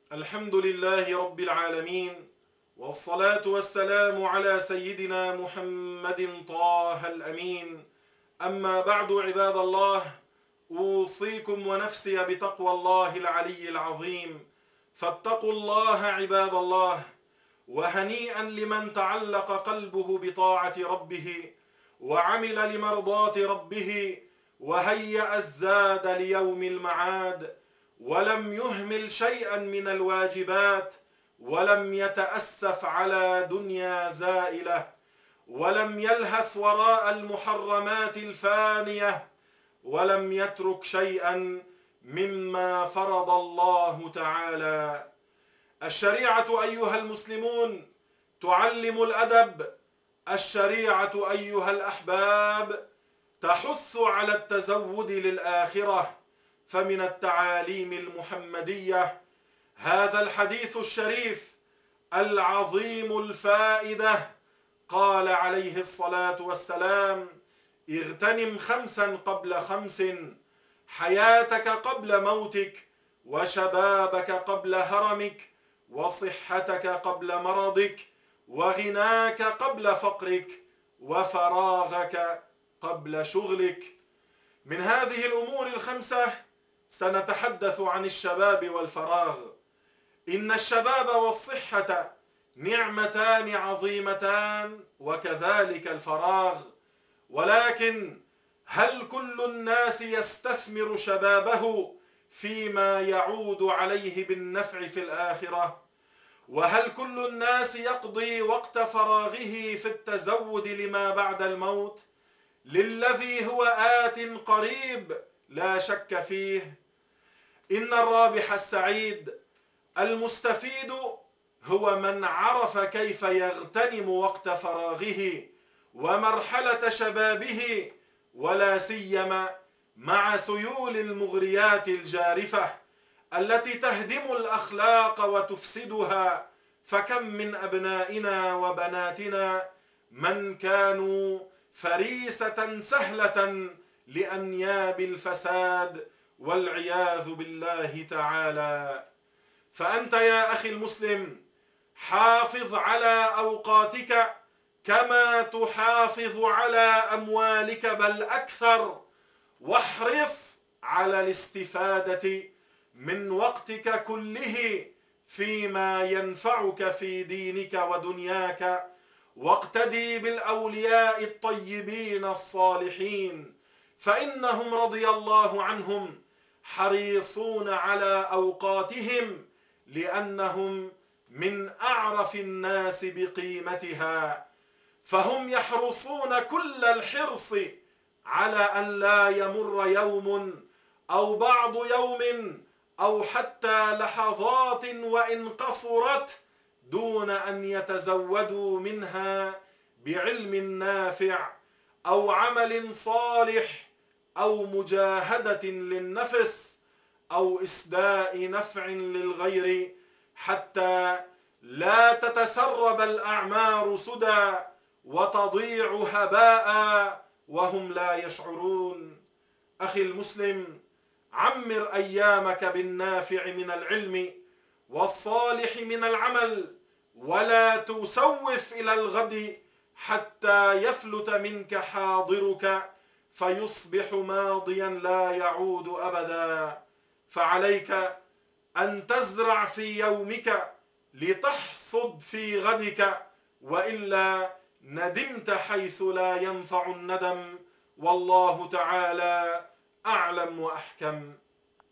الحمد لله رب العالمين، والصلاة والسلام على سيدنا محمد طه الأمين. أما بعد، عباد الله، أوصيكم ونفسي بتقوى الله العلي العظيم. فاتقوا الله عباد الله، وهنيئا لمن تعلق قلبه بطاعة ربه وعمل لمرضاة ربه وهيأ الزاد ليوم المعاد، ولم يهمل شيئا من الواجبات، ولم يتأسف على دنيا زائلة، ولم يلهث وراء المحرمات الفانية، ولم يترك شيئا مما فرض الله تعالى. الشريعة أيها المسلمون تعلم الأدب. الشريعة أيها الأحباب تحث على التزود للآخرة. فمن التعاليم المحمدية هذا الحديث الشريف العظيم الفائدة. قال عليه الصلاة والسلام: اغتنم 5 قبل 5، حياتك قبل موتك، وشبابك قبل هرمك، وصحتك قبل مرضك، وغناك قبل فقرك، وفراغك قبل شغلك. من هذه الأمور ال5 سنتحدث عن الشباب والفراغ. إن الشباب والصحة نعمتان عظيمتان، وكذلك الفراغ. ولكن هل كل الناس يستثمر شبابه فيما يعود عليه بالنفع في الآخرة؟ وهل كل الناس يقضي وقت فراغه في التزود لما بعد الموت، للذي هو آت قريب لا شك فيه؟ إن الرابح السعيد المستفيد هو من عرف كيف يغتنم وقت فراغه ومرحلة شبابه، ولا سيما مع سيول المغريات الجارفة التي تهدم الأخلاق وتفسدها. فكم من أبنائنا وبناتنا من كانوا فريسة سهلة لأنياب الفساد والعياذ بالله تعالى. فأنت يا أخي المسلم حافظ على أوقاتك كما تحافظ على أموالك بل أكثر، واحرص على الاستفادة من وقتك كله فيما ينفعك في دينك ودنياك، واقتدي بالأولياء الطيبين الصالحين، فإنهم رضي الله عنهم حريصون على أوقاتهم، لأنهم من أعرف الناس بقيمتها، فهم يحرصون كل الحرص على أن لا يمر يوم أو بعض يوم أو حتى لحظات وإن قصرت دون أن يتزودوا منها بعلم نافع أو عمل صالح أو مجاهدة للنفس أو إسداء نفع للغير، حتى لا تتسرب الأعمار سدى وتضيع هباء وهم لا يشعرون. أخي المسلم، عمر أيامك بالنافع من العلم والصالح من العمل، ولا تسوف إلى الغد حتى يفلت منك حاضرك فيصبح ماضيا لا يعود أبدا. فعليك أن تزرع في يومك لتحصد في غدك، وإلا ندمت حيث لا ينفع الندم. والله تعالى أعلم وأحكم.